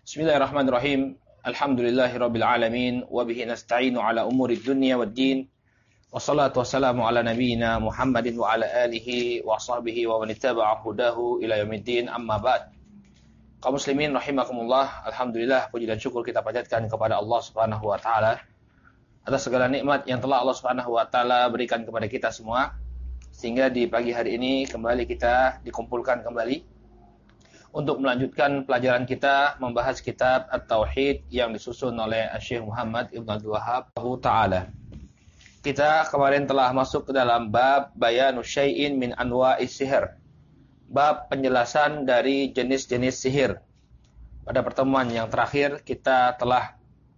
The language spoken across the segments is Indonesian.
Bismillahirrahmanirrahim. Alhamdulillahirabbil alamin wa bihi nasta'inu ala umurid dunya waddin. Wassalatu wassalamu ala nabiyyina Muhammadin wa ala alihi wa sahbihi wa man ittaba'a hudahu ila yaumiddin. Amma ba'd. Kaum muslimin rahimakumullah, alhamdulillah puji dan syukur kita panjatkan kepada Allah Subhanahu wa taala atas segala nikmat yang telah Allah Subhanahu wa taala berikan kepada kita semua, sehingga di pagi hari ini kembali kita dikumpulkan kembali untuk melanjutkan pelajaran kita membahas kitab At-Tauhid yang disusun oleh Syekh Muhammad Ibn Abdul Wahhab Ta'ala. Kita kemarin telah masuk ke dalam bab bayanu syai'in min anwa'is sihir. Bab penjelasan dari jenis-jenis sihir. Pada pertemuan yang terakhir kita telah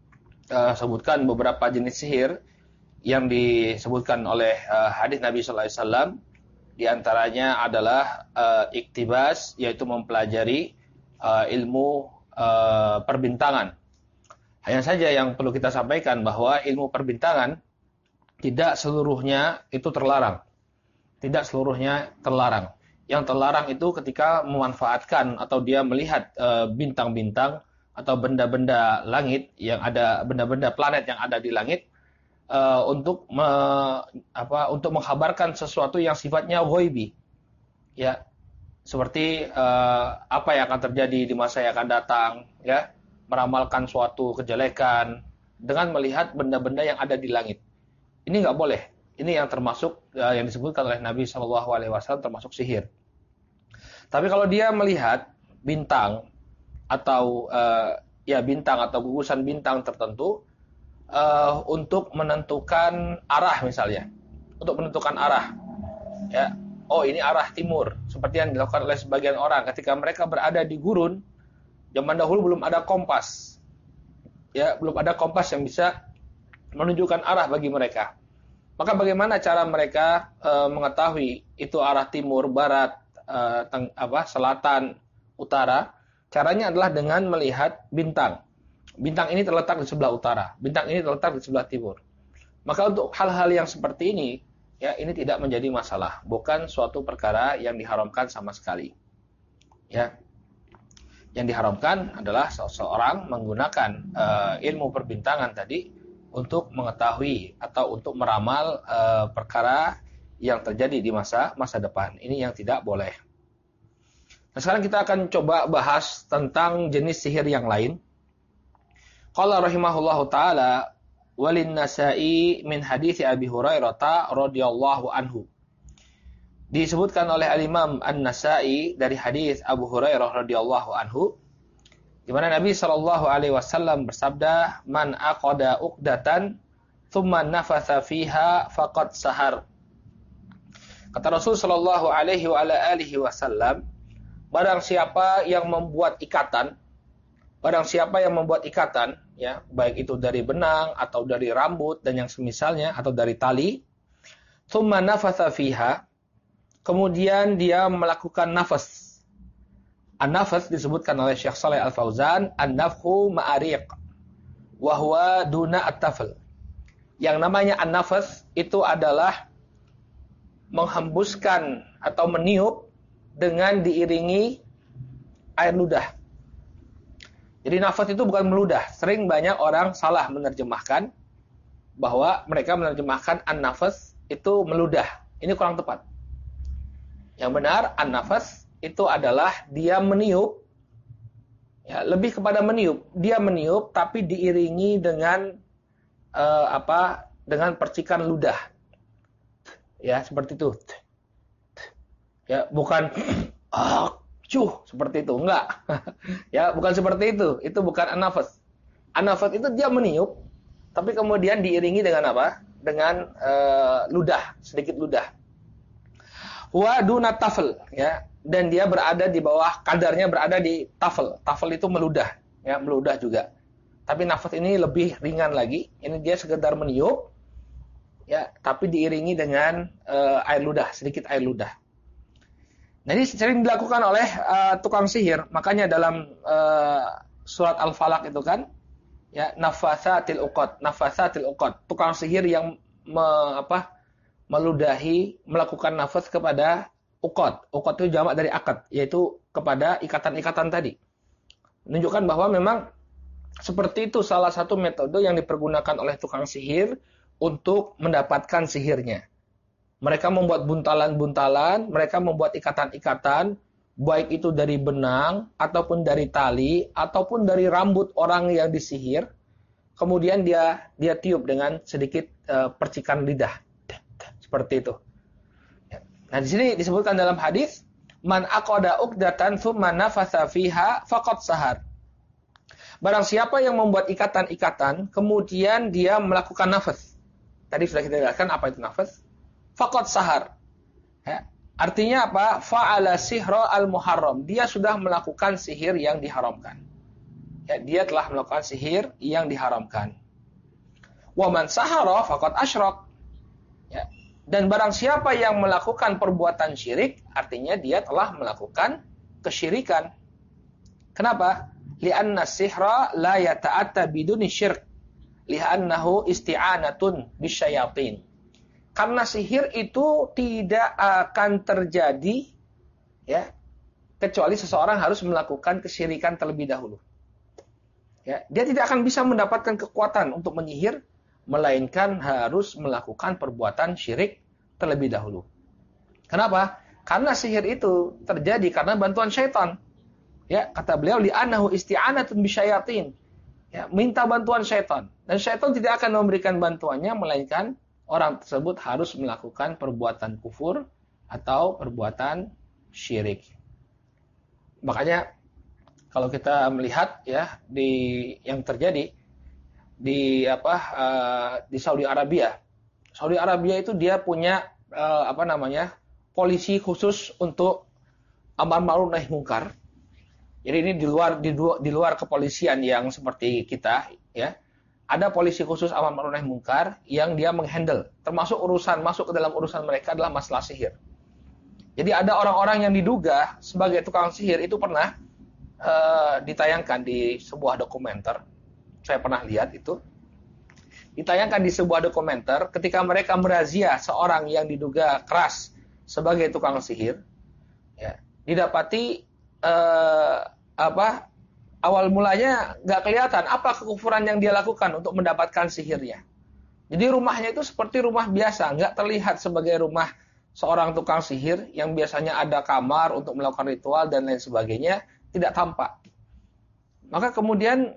sebutkan beberapa jenis sihir yang disebutkan oleh hadis Nabi sallallahu alaihi wasallam. Di antaranya adalah iktibas, yaitu mempelajari ilmu perbintangan. Hanya saja yang perlu kita sampaikan bahwa ilmu perbintangan tidak seluruhnya itu terlarang. Tidak seluruhnya terlarang. Yang terlarang itu ketika memanfaatkan atau dia melihat bintang-bintang atau benda-benda langit yang ada, benda-benda planet yang ada di langit, untuk mengkhabarkan sesuatu yang sifatnya ghaibi, ya, seperti apa yang akan terjadi di masa yang akan datang, ya, meramalkan suatu kejelekan dengan melihat benda-benda yang ada di langit. Ini nggak boleh. Ini yang termasuk yang disebutkan oleh Nabi Shallallahu Alaihi Wasallam termasuk sihir. Tapi kalau dia melihat bintang atau bintang atau gugusan bintang tertentu, untuk menentukan arah misalnya, untuk menentukan arah, ya, oh ini arah timur, seperti yang dilakukan oleh sebagian orang ketika mereka berada di gurun. Zaman dahulu belum ada kompas, ya, belum ada kompas yang bisa menunjukkan arah bagi mereka. Maka bagaimana cara mereka mengetahui itu arah timur, barat, selatan, utara? Caranya adalah dengan melihat bintang. Bintang ini terletak di sebelah utara, bintang ini terletak di sebelah timur. Maka untuk hal-hal yang seperti ini, ya, ini tidak menjadi masalah, bukan suatu perkara yang diharamkan sama sekali. Ya, yang diharamkan adalah seseorang menggunakan ilmu perbintangan tadi untuk mengetahui atau untuk meramal perkara yang terjadi di masa depan. Ini yang tidak boleh. Nah, sekarang kita akan coba bahas tentang jenis sihir yang lain. Qala rahimahullahu ta'ala walin Nasa'i min hadits Abi Hurairah radhiyallahu anhu. Disebutkan oleh Al-Imam An-Nasa'i dari hadis Abu Hurairah radhiyallahu anhu, di mana Nabi sallallahu alaihi wasallam bersabda, "Man aqada uqdatan thumma nafatha fiha faqad sahar." Kata Rasul sallallahu alaihi wasallam, barang siapa yang membuat ikatan, ya, baik itu dari benang atau dari rambut dan yang semisalnya atau dari tali, tsumma nafatha fiha, kemudian dia melakukan nafas. An-nafas disebutkan oleh Syekh Shalih Al-Fauzan, an-nafhu ma'ariq wa huwa duna at-tafl. Yang namanya an-nafas itu adalah menghembuskan atau meniup dengan diiringi air ludah. Jadi nafas itu bukan meludah. Sering banyak orang salah menerjemahkan bahwa mereka menerjemahkan an-nafas itu meludah. Ini kurang tepat. Yang benar an-nafas itu adalah dia meniup, ya, lebih kepada meniup. Dia meniup tapi diiringi dengan dengan percikan ludah. Ya, seperti itu. Ya, bukan seperti itu, enggak. Ya, bukan seperti itu. Itu bukan an-nafas. An-nafas itu dia meniup, tapi kemudian diiringi dengan apa? Dengan ludah, sedikit ludah. Wa duna tafl, ya. Dan dia berada di bawah, kadarnya berada di tafl. Tafl itu meludah, ya, meludah juga. Tapi nafas ini lebih ringan lagi. Ini dia sekedar meniup, ya, tapi diiringi dengan air ludah, sedikit air ludah. Nah, ini sering dilakukan oleh tukang sihir. Makanya dalam surat Al-Falaq itu kan, ya, nafathatil uqad. Tukang sihir yang meludahi, melakukan nafas kepada uqad. Uqad itu jamak dari akad, yaitu kepada ikatan-ikatan tadi. Menunjukkan bahwa memang seperti itu salah satu metode yang dipergunakan oleh tukang sihir untuk mendapatkan sihirnya. Mereka membuat buntalan-buntalan, mereka membuat ikatan-ikatan, baik itu dari benang, ataupun dari tali, ataupun dari rambut orang yang disihir. Kemudian dia tiup dengan sedikit percikan lidah. Seperti itu. Nah, di sini disebutkan dalam hadis, man aqada uqdatan tsumma nafatha fiha faqad sahar. Barang siapa yang membuat ikatan-ikatan, kemudian dia melakukan nafas. Tadi sudah kita jelaskan apa itu nafas. Faqad sahar. Ya. Artinya apa? Fa'ala sihra al-muharram. Dia sudah melakukan sihir yang diharamkan. Ya, dia telah melakukan sihir yang diharamkan. Wa man sahara faqad asyrak. Ya. Dan barang siapa yang melakukan perbuatan syirik, artinya dia telah melakukan kesyirikan. Kenapa? Li'anna sihra la yata'atta biduni syirk. Li'annahu isti'anatun bisyayatin. Karena sihir itu tidak akan terjadi ya kecuali seseorang harus melakukan kesyirikan terlebih dahulu. Ya, dia tidak akan bisa mendapatkan kekuatan untuk menyihir melainkan harus melakukan perbuatan syirik terlebih dahulu. Kenapa? Karena sihir itu terjadi karena bantuan syaitan. Ya, kata beliau li'annahu isti'anatun bisyayatin. Ya, minta bantuan syaitan. Dan syaitan tidak akan memberikan bantuannya melainkan orang tersebut harus melakukan perbuatan kufur atau perbuatan syirik. Makanya kalau kita melihat ya di yang terjadi di di Saudi Arabia. Saudi Arabia itu dia punya polisi khusus untuk amar ma'ruf nahi munkar. Jadi ini di luar kepolisian yang seperti kita ya. Ada polisi khusus amar ma'ruf nahi munkar yang dia menghandle, termasuk masuk ke dalam urusan mereka adalah masalah sihir. Jadi ada orang-orang yang diduga sebagai tukang sihir itu pernah ditayangkan di sebuah dokumenter. Saya pernah lihat itu. Ditayangkan di sebuah dokumenter ketika mereka merazia seorang yang diduga keras sebagai tukang sihir. Ya, didapati awal mulanya nggak kelihatan apa kekufuran yang dia lakukan untuk mendapatkan sihirnya. Jadi rumahnya itu seperti rumah biasa, nggak terlihat sebagai rumah seorang tukang sihir yang biasanya ada kamar untuk melakukan ritual dan lain sebagainya, tidak tampak. Maka kemudian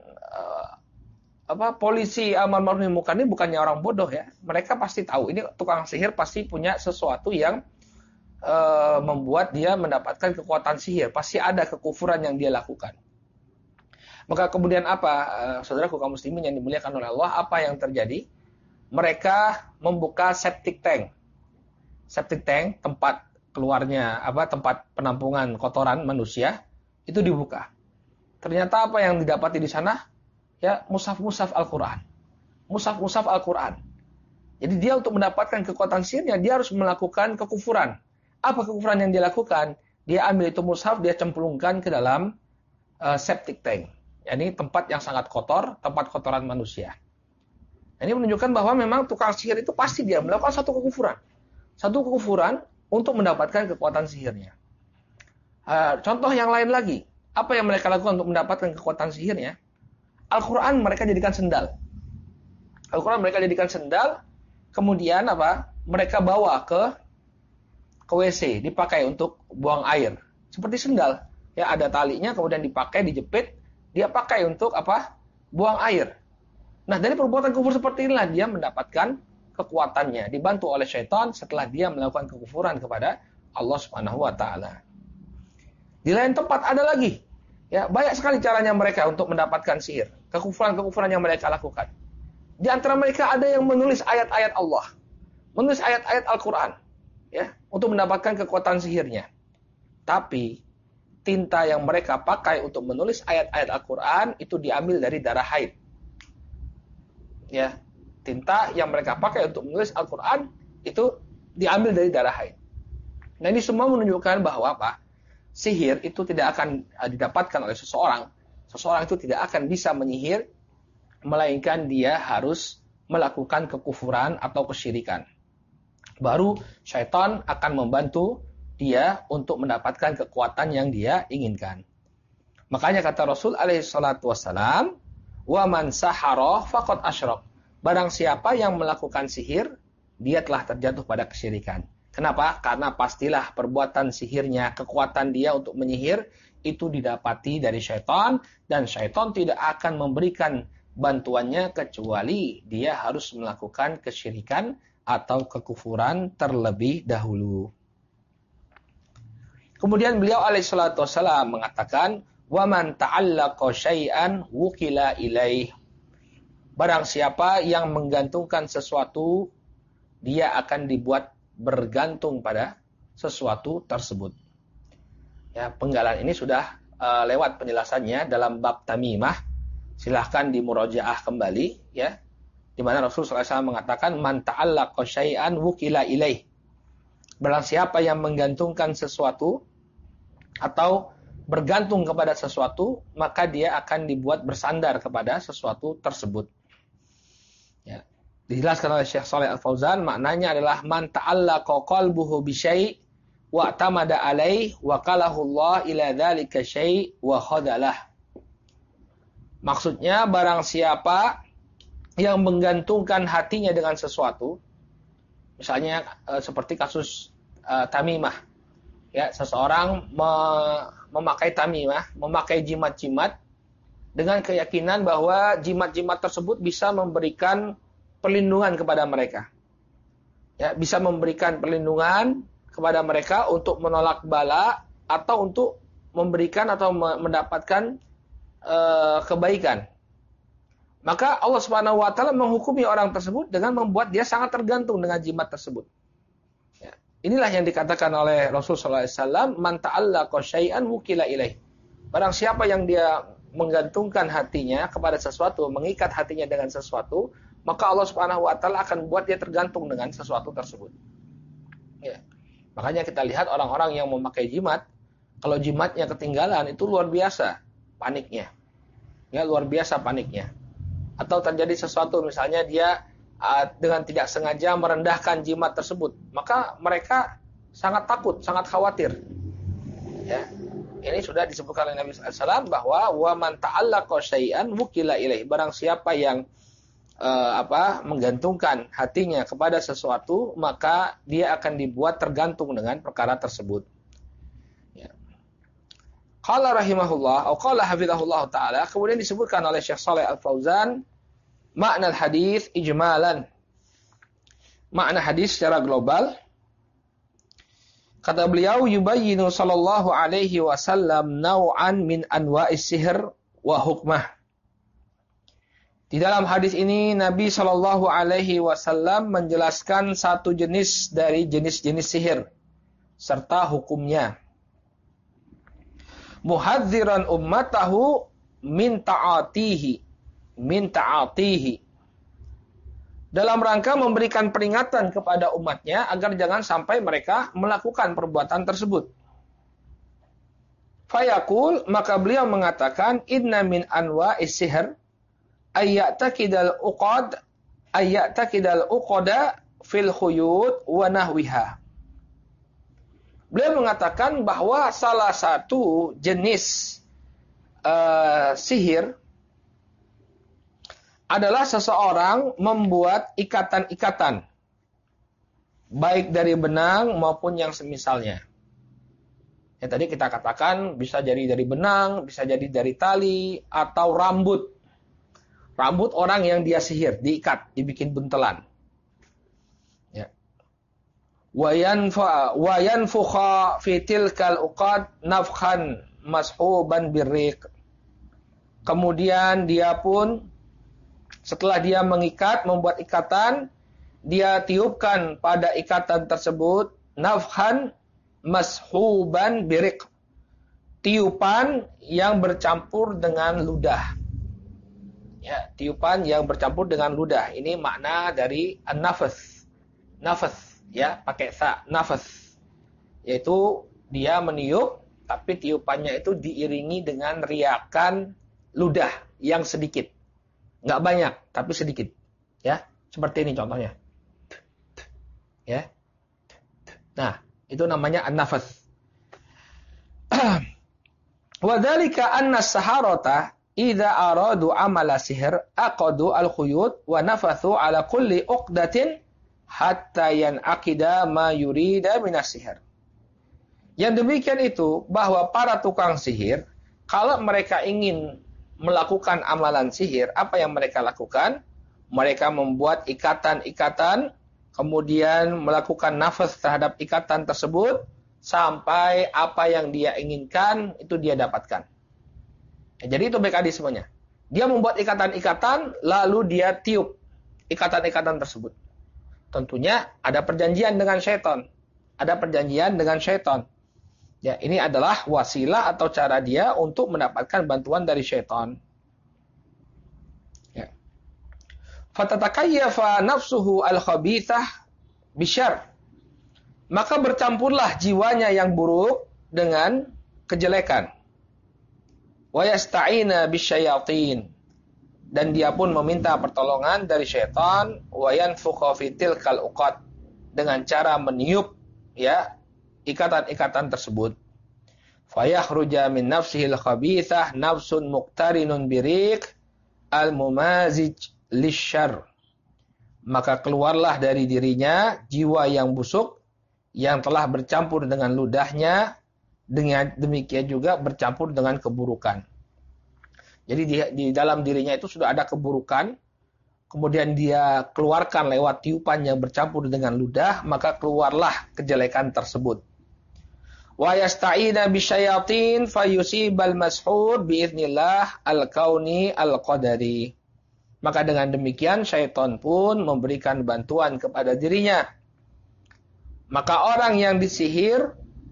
polisi amar ma'ruf nahi munkar ini bukannya orang bodoh ya, mereka pasti tahu ini tukang sihir pasti punya sesuatu yang membuat dia mendapatkan kekuatan sihir, pasti ada kekufuran yang dia lakukan. Maka kemudian saudaraku kaum muslimin yang dimuliakan oleh Allah, apa yang terjadi? Mereka membuka septic tank. Septic tank, tempat keluarnya, tempat penampungan kotoran manusia, itu dibuka. Ternyata apa yang didapati di sana? Ya, mushaf-mushaf Al-Quran. Mushaf-mushaf Al-Quran. Jadi dia untuk mendapatkan kekuatan sihirnya, dia harus melakukan kekufuran. Apa kekufuran yang dia lakukan? Dia ambil itu mushaf, dia cemplungkan ke dalam septic tank. Ini tempat yang sangat kotor, tempat kotoran manusia. Ini menunjukkan bahwa memang tukang sihir itu pasti dia melakukan satu kekufuran. Satu kekufuran untuk mendapatkan kekuatan sihirnya. Contoh yang lain lagi. Apa yang mereka lakukan untuk mendapatkan kekuatan sihirnya? Al-Quran mereka jadikan sendal. Al-Quran mereka jadikan sendal. Kemudian mereka bawa ke WC. Dipakai untuk buang air. Seperti sendal. Ya, ada talinya, kemudian dipakai, dijepit. Dia pakai untuk buang air. Nah, dari perbuatan kufur seperti inilah dia mendapatkan kekuatannya, dibantu oleh syaitan setelah dia melakukan kekufuran kepada Allah Subhanahu wa taala. Di lain tempat ada lagi. Ya, banyak sekali caranya mereka untuk mendapatkan sihir, kekufuran-kekufuran yang mereka lakukan. Di antara mereka ada yang menulis ayat-ayat Allah, menulis ayat-ayat Al-Qur'an, ya, untuk mendapatkan kekuatan sihirnya. Tapi tinta yang mereka pakai untuk menulis ayat-ayat Al-Quran itu diambil dari darah haid. Ya, tinta yang mereka pakai untuk menulis Al-Quran itu diambil dari darah haid. Nah, ini semua menunjukkan bahwa sihir itu tidak akan didapatkan oleh seseorang. Seseorang itu tidak akan bisa menyihir, melainkan dia harus melakukan kekufuran atau kesyirikan. Baru syaitan akan membantu dia untuk mendapatkan kekuatan yang dia inginkan. Makanya kata Rasul alaihi salatu wassalam, "Wa man sahara faqad asyrak." Barang siapa yang melakukan sihir, dia telah terjatuh pada kesyirikan. Kenapa? Karena pastilah perbuatan sihirnya, kekuatan dia untuk menyihir itu didapati dari syaitan, dan syaitan tidak akan memberikan bantuannya kecuali dia harus melakukan kesyirikan atau kekufuran terlebih dahulu. Kemudian beliau alaihi salatu wassalam mengatakan, "Wa man ta'allaqa syai'an wukila ilaih." Barang siapa yang menggantungkan sesuatu, dia akan dibuat bergantung pada sesuatu tersebut. Ya, penggalan ini sudah lewat penjelasannya dalam bab tamimah. Silahkan dimurajaah kembali, ya. Di mana Rasulullah SAW mengatakan, "Man ta'allaqa syai'an wukila ilaih." Barang siapa yang menggantungkan sesuatu atau bergantung kepada sesuatu, maka dia akan dibuat bersandar kepada sesuatu tersebut. Ya. Dijelaskan oleh Syekh Shalih Al-Fauzan, maknanya adalah man ta'allaqa qalbuhu bi syai' wa tamada alaih wa qalahu Allah ila dzalika syai' wa khadalah. Maksudnya barang siapa yang menggantungkan hatinya dengan sesuatu, misalnya seperti kasus tamimah. Ya, seseorang memakai tamimah, memakai jimat-jimat dengan keyakinan bahwa jimat-jimat tersebut bisa memberikan perlindungan kepada mereka. Ya, bisa memberikan perlindungan kepada mereka untuk menolak bala atau untuk memberikan atau mendapatkan kebaikan. Maka Allah Subhanahu wa taala menghukumi orang tersebut dengan membuat dia sangat tergantung dengan jimat tersebut. Ya. Inilah yang dikatakan oleh Rasulullah SAW, "Man ta'allaqa syai'an wukila ilaih." Barang siapa yang dia menggantungkan hatinya kepada sesuatu, mengikat hatinya dengan sesuatu, maka Allah Subhanahu wa taala akan buat dia tergantung dengan sesuatu tersebut. Ya. Makanya kita lihat orang-orang yang memakai jimat, kalau jimatnya ketinggalan itu luar biasa paniknya. Ya, luar biasa paniknya. Atau terjadi sesuatu, misalnya dia dengan tidak sengaja merendahkan jimat tersebut, maka mereka sangat takut, sangat khawatir. Ya. Ini sudah disebutkan oleh Nabi SAW bahwa wa man ta'allaqa syai'an wukila ilaih. Barang siapa yang menggantungkan hatinya kepada sesuatu, maka dia akan dibuat tergantung dengan perkara tersebut. Ya. Qala rahimahullah, atau qala hafizahullah ta'ala, kemudian disebutkan oleh Syekh Shalih Al-Fauzan, makna hadis ijmalan. Makna hadis secara global. Kata beliau, yubayyinu sallallahu alaihi wasallam naw'an min anwa'is sihr wa hukmah. Di dalam hadis ini Nabi sallallahu alaihi wasallam menjelaskan satu jenis dari jenis-jenis sihir serta hukumnya. Muhadziran ummatahu min ta'atihi. Dalam rangka memberikan peringatan kepada umatnya agar jangan sampai mereka melakukan perbuatan tersebut. Fayaqul, maka beliau mengatakan, inna min anwa'is sihr ayyatakidal uqada fil khuyut wa nahwiha. Beliau mengatakan bahwa salah satu jenis sihir adalah seseorang membuat ikatan-ikatan, baik dari benang maupun yang semisalnya. Yang tadi kita katakan bisa jadi dari benang, bisa jadi dari tali, atau rambut. Rambut orang yang dia sihir, diikat, dibikin buntelan. Ya. Wa yanfukha fi tilkal uqad nafkhan mashuban birriq. Kemudian dia pun setelah dia mengikat, membuat ikatan, dia tiupkan pada ikatan tersebut nafkhan mashuban birriq. Tiupan yang bercampur dengan ludah. Ya, tiupan yang bercampur dengan ludah. Ini makna dari an-nafas. Nafas, ya, pakai sa, nafas. Yaitu dia meniup, tapi tiupannya itu diiringi dengan riakan ludah yang sedikit. Nggak banyak, tapi sedikit. Ya, seperti ini contohnya. Ya. Nah, itu namanya an-nafas. Wa dzalika anna as-saharata idza aradu amala sihr aqadu al-khuyut wa nafathu ala kulli uqdatin hatta yanaqida ma yurida minas sihr. Yang demikian itu bahwa para tukang sihir kalau mereka ingin melakukan amalan sihir, apa yang mereka lakukan? Mereka membuat ikatan-ikatan, kemudian melakukan nafas terhadap ikatan tersebut sampai apa yang dia inginkan itu dia dapatkan. Jadi itu mekanismenya. Dia membuat ikatan-ikatan, lalu dia tiup ikatan-ikatan tersebut. Tentunya ada perjanjian dengan syaitan. Ada perjanjian dengan syaitan. Ya, ini adalah wasilah atau cara dia untuk mendapatkan bantuan dari syaitan. Ya. Fatatakayyafa nafsuhu al-khabithah bisyarr. Maka bercampurlah jiwanya yang buruk dengan kejelekan. Wa yasta'ina bisyayatin, dan dia pun meminta pertolongan dari syaitan, wa yanfukha fi tilkal uqad, dengan cara meniup ya ikatan-ikatan tersebut. Fayakhruja min nafsihil khabithah nafsun muqtarinun biriq al-mumazij lisyarr. Maka keluarlah dari dirinya jiwa yang busuk yang telah bercampur dengan ludahnya, dengan demikian juga bercampur dengan keburukan. Jadi di dalam dirinya itu sudah ada keburukan, kemudian dia keluarkan lewat tiupan yang bercampur dengan ludah, maka keluarlah kejelekan tersebut. Wa yasta'ina bisyayatin fayusibal mashhur biiznillah al-kauni al-qadari. Maka dengan demikian syaitan pun memberikan bantuan kepada dirinya. Maka orang yang disihir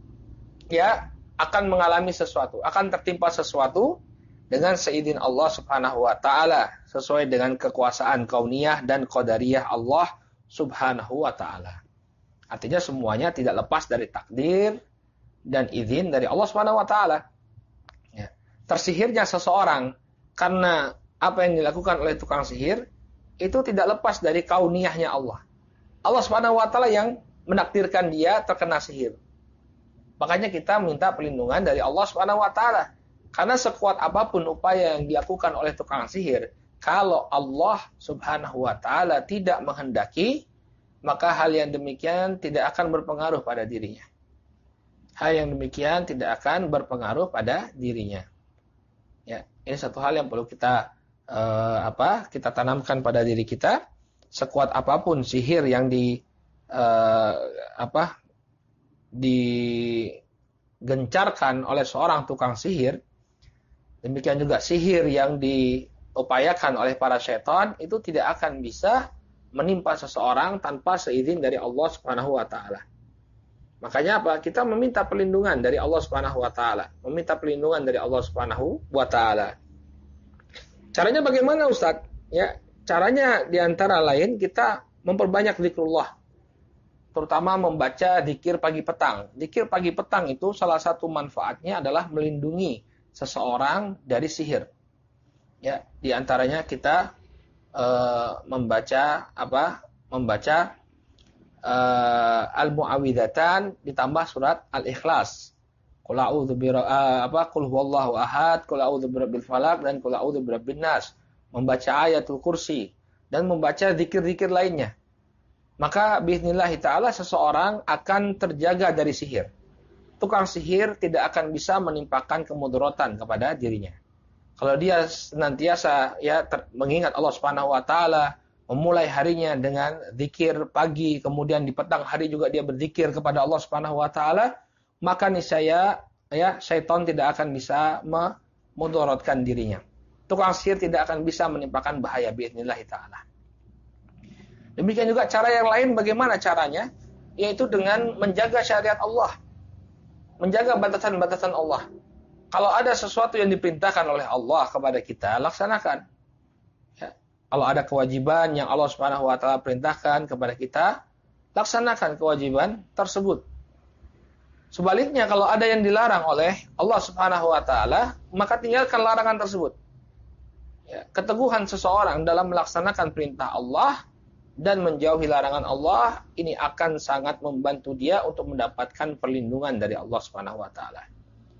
ya akan mengalami sesuatu, akan tertimpa sesuatu dengan seizin Allah Subhanahu wa taala, sesuai dengan kekuasaan kauniyah dan qadariyah Allah Subhanahu wa taala. Artinya semuanya tidak lepas dari takdir dan izin dari Allah Subhanahu wa taala. Ya. Tersihirnya seseorang karena apa yang dilakukan oleh tukang sihir itu tidak lepas dari kauniyahnya Allah. Allah Subhanahu wa taala yang menakdirkan dia terkena sihir. Makanya kita minta perlindungan dari Allah Subhanahu wa taala. Karena sekuat apapun upaya yang dilakukan oleh tukang sihir, kalau Allah Subhanahu wa taala tidak menghendaki, maka hal yang demikian tidak akan berpengaruh pada dirinya. Hal yang demikian tidak akan berpengaruh pada dirinya. Ya, ini satu hal yang perlu kita kita tanamkan pada diri kita. Sekuat apapun sihir yang digencarkan oleh seorang tukang sihir, demikian juga sihir yang diupayakan oleh para syaitan itu tidak akan bisa menimpa seseorang tanpa seizin dari Allah Subhanahu wa taala. Makanya apa? Kita meminta perlindungan dari Allah Subhanahu wa taala, meminta perlindungan dari Allah Subhanahu wa taala. Caranya bagaimana, Ustaz? Ya, caranya diantara lain kita memperbanyak zikrullah. Terutama membaca zikir pagi petang. Zikir pagi petang itu salah satu manfaatnya adalah melindungi seseorang dari sihir. Ya, di antaranya kita membaca al-mu'awwidatan ditambah surat al-ikhlas. Qul a'udzu qul huwallahu ahad, qul a'udzu birabbil falaq, dan qul a'udzu birabbin nas. Membaca ayatul kursi dan membaca zikir-zikir lainnya. Maka biiznillahi ta'ala seseorang akan terjaga dari sihir. Tukang sihir tidak akan bisa menimpakan kemudaratan kepada dirinya. Kalau dia senantiasa mengingat Allah Subhanahu wa taala, memulai harinya dengan zikir pagi, kemudian di petang hari juga dia berzikir kepada Allah Subhanahu wa taala, maka niscaya syaitan tidak akan bisa memudaratkan dirinya. Tukang sihir tidak akan bisa menimpakan bahaya biiznillahi ta'ala. Demikian juga cara yang lain, bagaimana caranya? Yaitu dengan menjaga syariat Allah. Menjaga batasan-batasan Allah. Kalau ada sesuatu yang diperintahkan oleh Allah kepada kita, laksanakan. Ya. Kalau ada kewajiban yang Allah Subhanahu wa taala perintahkan kepada kita, laksanakan kewajiban tersebut. Sebaliknya, kalau ada yang dilarang oleh Allah Subhanahu wa taala, maka tinggalkan larangan tersebut. Ya. Keteguhan seseorang dalam melaksanakan perintah Allah dan menjauhi larangan Allah, ini akan sangat membantu dia untuk mendapatkan perlindungan dari Allah Subhanahu wa taala.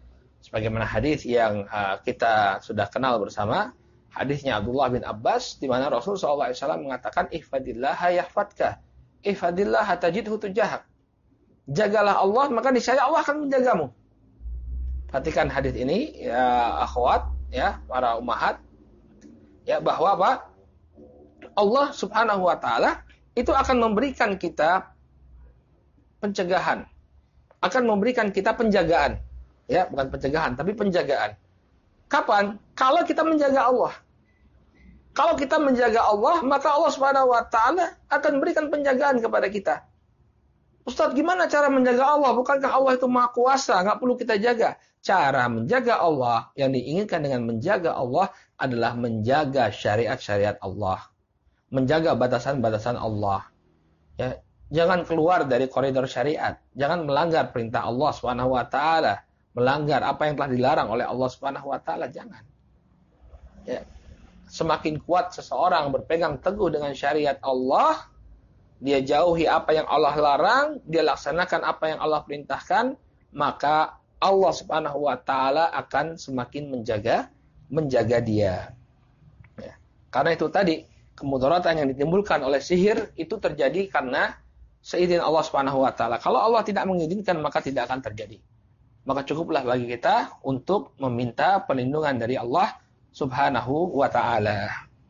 Sebagaimana hadis yang kita sudah kenal bersama, hadisnya Abdullah bin Abbas di mana Rasul SAW mengatakan ihfadillah yahfadka, ihfadillah tajidhu tujahak. Jagalah Allah maka niscaya Allah akan menjagamu. Perhatikan hadis ini ya akhwat, ya para ummahat, ya bahwa apa? Allah Subhanahu wa taala itu akan memberikan kita pencegahan, akan memberikan kita penjagaan. Ya, bukan pencegahan, tapi penjagaan. Kapan? Kalau kita menjaga Allah. Kalau kita menjaga Allah, maka Allah Subhanahu wa taala akan berikan penjagaan kepada kita. Ustaz, gimana cara menjaga Allah? Bukankah Allah itu Maha Kuasa, nggak perlu kita jaga? Cara menjaga Allah, yang diinginkan dengan menjaga Allah adalah menjaga syariat-syariat Allah. Menjaga batasan-batasan Allah. Ya, jangan keluar dari koridor syariat. Jangan melanggar perintah Allah Subhanahu wa taala. Melanggar apa yang telah dilarang oleh Allah Subhanahu wa taala, jangan. Ya. Semakin kuat seseorang berpegang teguh dengan syariat Allah, dia jauhi apa yang Allah larang, dia laksanakan apa yang Allah perintahkan, maka Allah Subhanahu wa taala akan semakin menjaga dia. Ya. Karena itu tadi kemudaratan yang ditimbulkan oleh sihir itu terjadi karena seizin Allah Subhanahu wa taala. Kalau Allah tidak mengizinkan maka tidak akan terjadi. Maka cukuplah bagi kita untuk meminta perlindungan dari Allah Subhanahu wa ta'ala.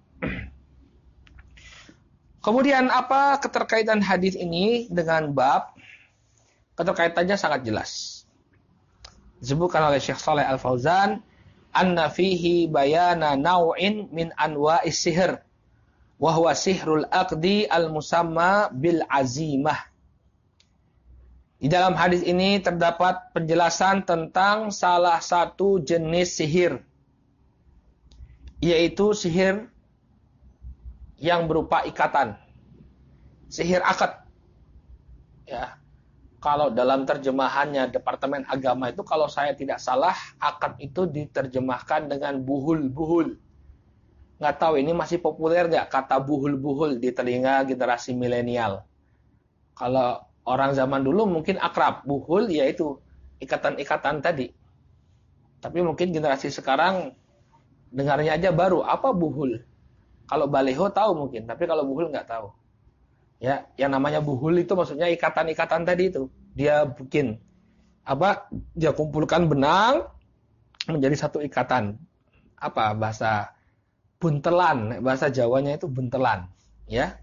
Kemudian apa keterkaitan hadis ini dengan bab? Keterkaitannya sangat jelas. Disebutkan oleh Syekh Shalih Al-Fauzan, anna fihi bayana naw'in min anwa'is sihr, wa huwa sihrul aqdi al-musamma bil azimah. Di dalam hadis ini terdapat penjelasan tentang salah satu jenis sihir, yaitu sihir yang berupa ikatan, sihir akad. Ya, kalau dalam terjemahannya Departemen Agama itu, kalau saya tidak salah, akad itu diterjemahkan dengan buhul-buhul. Nggak tahu ini masih populer nggak kata buhul-buhul di telinga generasi milenial. Kalau orang zaman dulu mungkin akrab, buhul yaitu ikatan-ikatan tadi. Tapi mungkin generasi sekarang dengarnya aja baru, apa buhul? Kalau baleho tahu mungkin, tapi kalau buhul nggak tahu. Ya, yang namanya buhul itu maksudnya ikatan-ikatan tadi itu. Dia bikin apa? Dia kumpulkan benang menjadi satu ikatan. Apa bahasa buntelan, bahasa Jawanya itu buntelan, ya.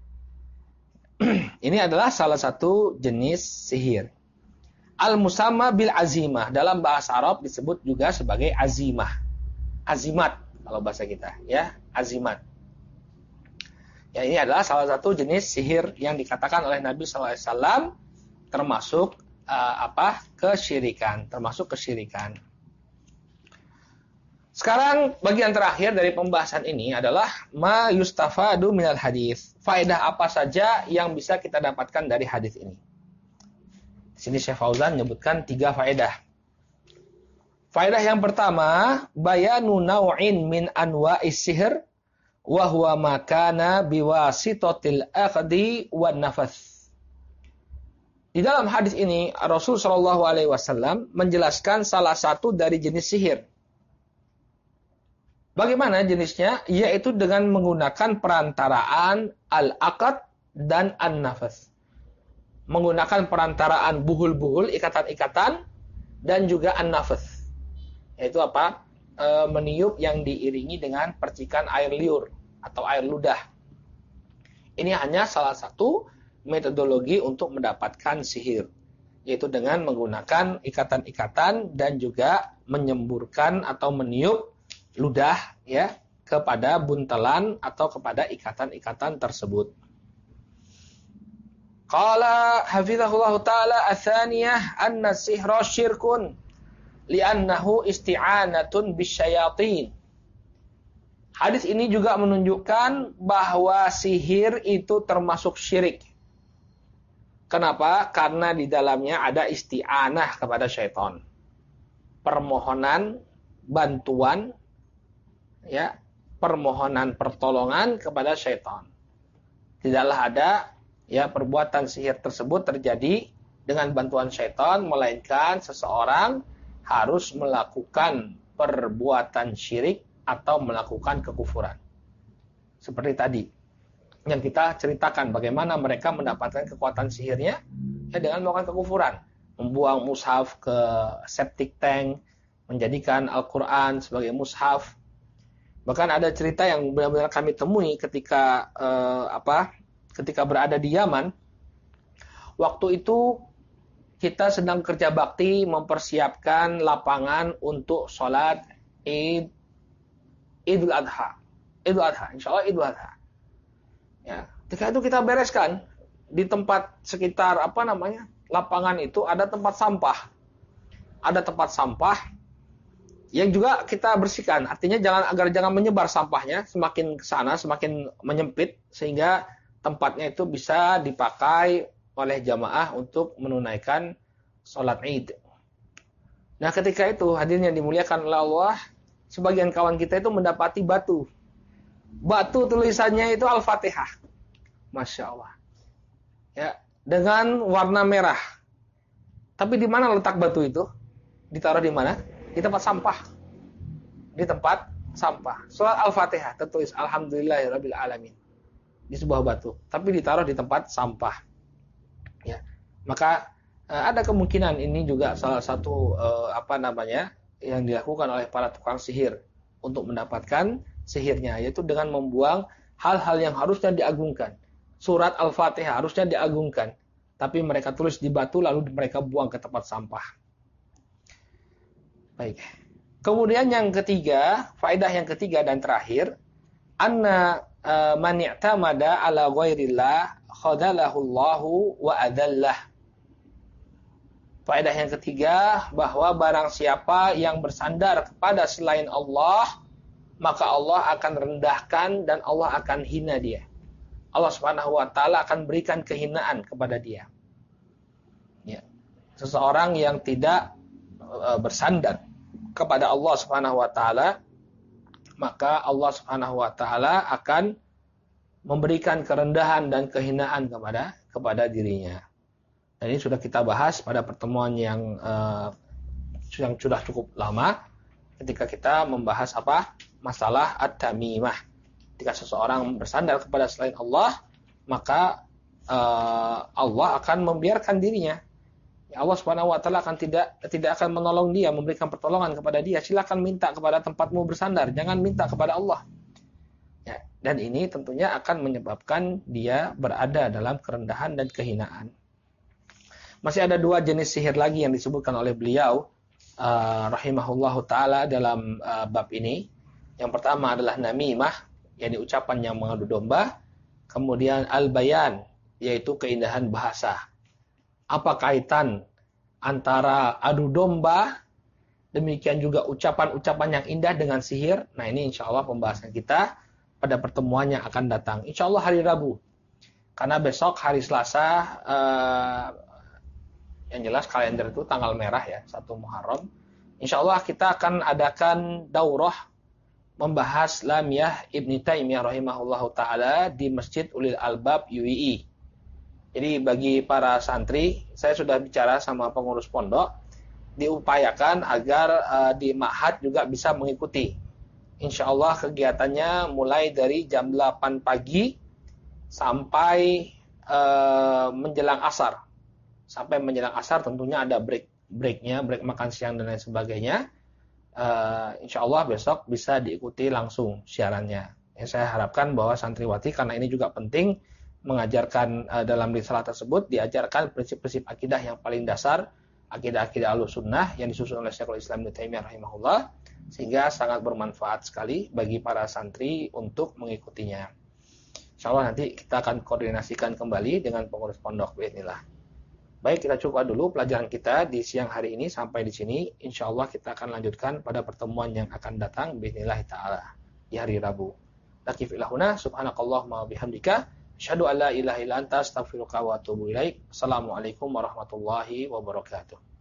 Ini adalah salah satu jenis sihir. Al-musamma bil azimah. Dalam bahasa Arab disebut juga sebagai azimah. Azimat kalau bahasa kita, ya, azimat. Ya, ini adalah salah satu jenis sihir yang dikatakan oleh Nabi SAW termasuk kesyirikan, termasuk kesyirikan. Sekarang bagian terakhir dari pembahasan ini adalah ma yustafadu minal hadis. Faedah apa saja yang bisa kita dapatkan dari hadis ini? Di sini Syekh Fauzan menyebutkan 3 faedah. Faedah yang pertama, bayanu naw'in min anwa'is sihr wa huwa ma kana biwasitatil aqdi wan nafas. Di dalam hadis ini Rasul sallallahu alaihi wasallam menjelaskan salah satu dari jenis sihir. Bagaimana jenisnya? Yaitu dengan menggunakan perantaraan al-aqad dan an-nafas. Menggunakan perantaraan buhul-buhul, ikatan-ikatan, dan juga an-nafas. Yaitu apa? Meniup yang diiringi dengan percikan air liur atau air ludah. Ini hanya salah satu metodologi untuk mendapatkan sihir. Yaitu dengan menggunakan ikatan-ikatan dan juga menyemburkan atau meniup ludah, ya, kepada buntelan atau kepada ikatan-ikatan tersebut. Qala hafizahullah ta'ala atsaniyah anna sihra syirkun li'annahu isti'anatun bisyayatin. Hadis ini juga menunjukkan bahwa sihir itu termasuk syirik. Kenapa? Karena di dalamnya ada isti'anah kepada syaitan. Permohonan bantuan, ya, permohonan pertolongan kepada syaitan. Tidaklah ada, ya, perbuatan sihir tersebut terjadi dengan bantuan syaitan, melainkan seseorang harus melakukan perbuatan syirik atau melakukan kekufuran. Seperti tadi yang kita ceritakan bagaimana mereka mendapatkan kekuatan sihirnya ya dengan melakukan kekufuran, membuang mushaf ke septic tank, menjadikan Al-Quran sebagai mushaf. Bahkan ada cerita yang benar-benar kami temui ketika ketika berada di Yaman. Waktu itu kita sedang kerja bakti mempersiapkan lapangan untuk sholat Idul Adha. Insya Allah Idul Adha. Ya, ketika itu kita bereskan di tempat sekitar lapangan itu ada tempat sampah. Ada tempat sampah yang juga kita bersihkan. Artinya agar jangan menyebar sampahnya, semakin ke sana semakin menyempit sehingga tempatnya itu bisa dipakai oleh jamaah untuk menunaikan sholat Id. Nah, ketika itu hadirin yang dimuliakan oleh Allah, sebagian kawan kita itu mendapati batu. Batu tulisannya itu Al-Fatihah. Masya Allah. Ya, dengan warna merah. Tapi di mana letak batu itu? Ditaruh di mana? Di tempat sampah. Di tempat sampah. Surat Al-Fatihah tertulis Alhamdulillahirabbil alamin di sebuah batu, tapi ditaruh di tempat sampah. Ya. Maka ada kemungkinan ini juga salah satu yang dilakukan oleh para tukang sihir untuk mendapatkan sihirnya, yaitu dengan membuang hal-hal yang harusnya diagungkan. Surat Al-Fatihah harusnya diagungkan, tapi mereka tulis di batu lalu mereka buang ke tempat sampah. Baik. Kemudian yang ketiga, faedah yang ketiga dan terakhir, anna man i'tamada ala ghairillah khadalahu Allahu wa adallah. Faedah yang ketiga, bahwa barang siapa yang bersandar kepada selain Allah, maka Allah akan rendahkan dan Allah akan hina dia. Allah Subhanahu wa taala akan berikan kehinaan kepada dia. Ya. Seseorang yang tidak bersandar kepada Allah Subhanahu wa taala, maka Allah Subhanahu wa taala akan memberikan kerendahan dan kehinaan kepada dirinya. Dan ini sudah kita bahas pada pertemuan yang sudah cukup lama ketika kita membahas masalah at-tamimah. Jika seseorang bersandar kepada selain Allah, maka Allah akan membiarkan dirinya. Allah Subhanahu wa taala akan tidak akan menolong dia, memberikan pertolongan kepada dia. Silakan minta kepada tempatmu bersandar, jangan minta kepada Allah. Ya, dan ini tentunya akan menyebabkan dia berada dalam kerendahan dan kehinaan. Masih ada dua jenis sihir lagi yang disebutkan oleh beliau rahimahullahu taala dalam bab ini. Yang pertama adalah namimah, yakni ucapan yang mengadu domba. Kemudian al-bayan, yaitu keindahan bahasa. Apa kaitan antara adu domba, demikian juga ucapan-ucapan yang indah dengan sihir? Nah, ini insya Allah pembahasan kita pada pertemuan yang akan datang. Insya Allah hari Rabu. Karena besok hari Selasa, yang jelas kalender itu tanggal merah ya, 1 Muharram. Insya Allah kita akan adakan daurah membahas Lamiyah Ibn Taimiyah rahimahullahu ta'ala di Masjid Ulil Albab UII. Jadi bagi para santri, saya sudah bicara sama pengurus pondok, diupayakan agar di Ma'had juga bisa mengikuti. Insya Allah kegiatannya mulai dari jam 8 pagi sampai menjelang asar. Sampai menjelang asar tentunya ada break makan siang dan lain sebagainya. Insya Allah besok bisa diikuti langsung siarannya. Saya harapkan bahwa santriwati, karena ini juga penting, mengajarkan dalam risalah tersebut diajarkan prinsip-prinsip akidah yang paling dasar, akidah-akidah Ahlussunnah yang disusun oleh Syekhul Islam Ibnu Taimiyah rahimahullah, sehingga sangat bermanfaat sekali bagi para santri untuk mengikutinya. Insyaallah nanti kita akan koordinasikan kembali dengan pengurus pondok bismillah. Baik, kita cukup dulu pelajaran kita di siang hari ini sampai di sini. Insyaallah kita akan lanjutkan pada pertemuan yang akan datang bismillah taala di hari Rabu. Nakif ilahuna subhanakallahumma bihamdika asyhadu an la ilaha illa anta astaghfiruka wa atubu ilaik. Assalamualaikum warahmatullahi wabarakatuh.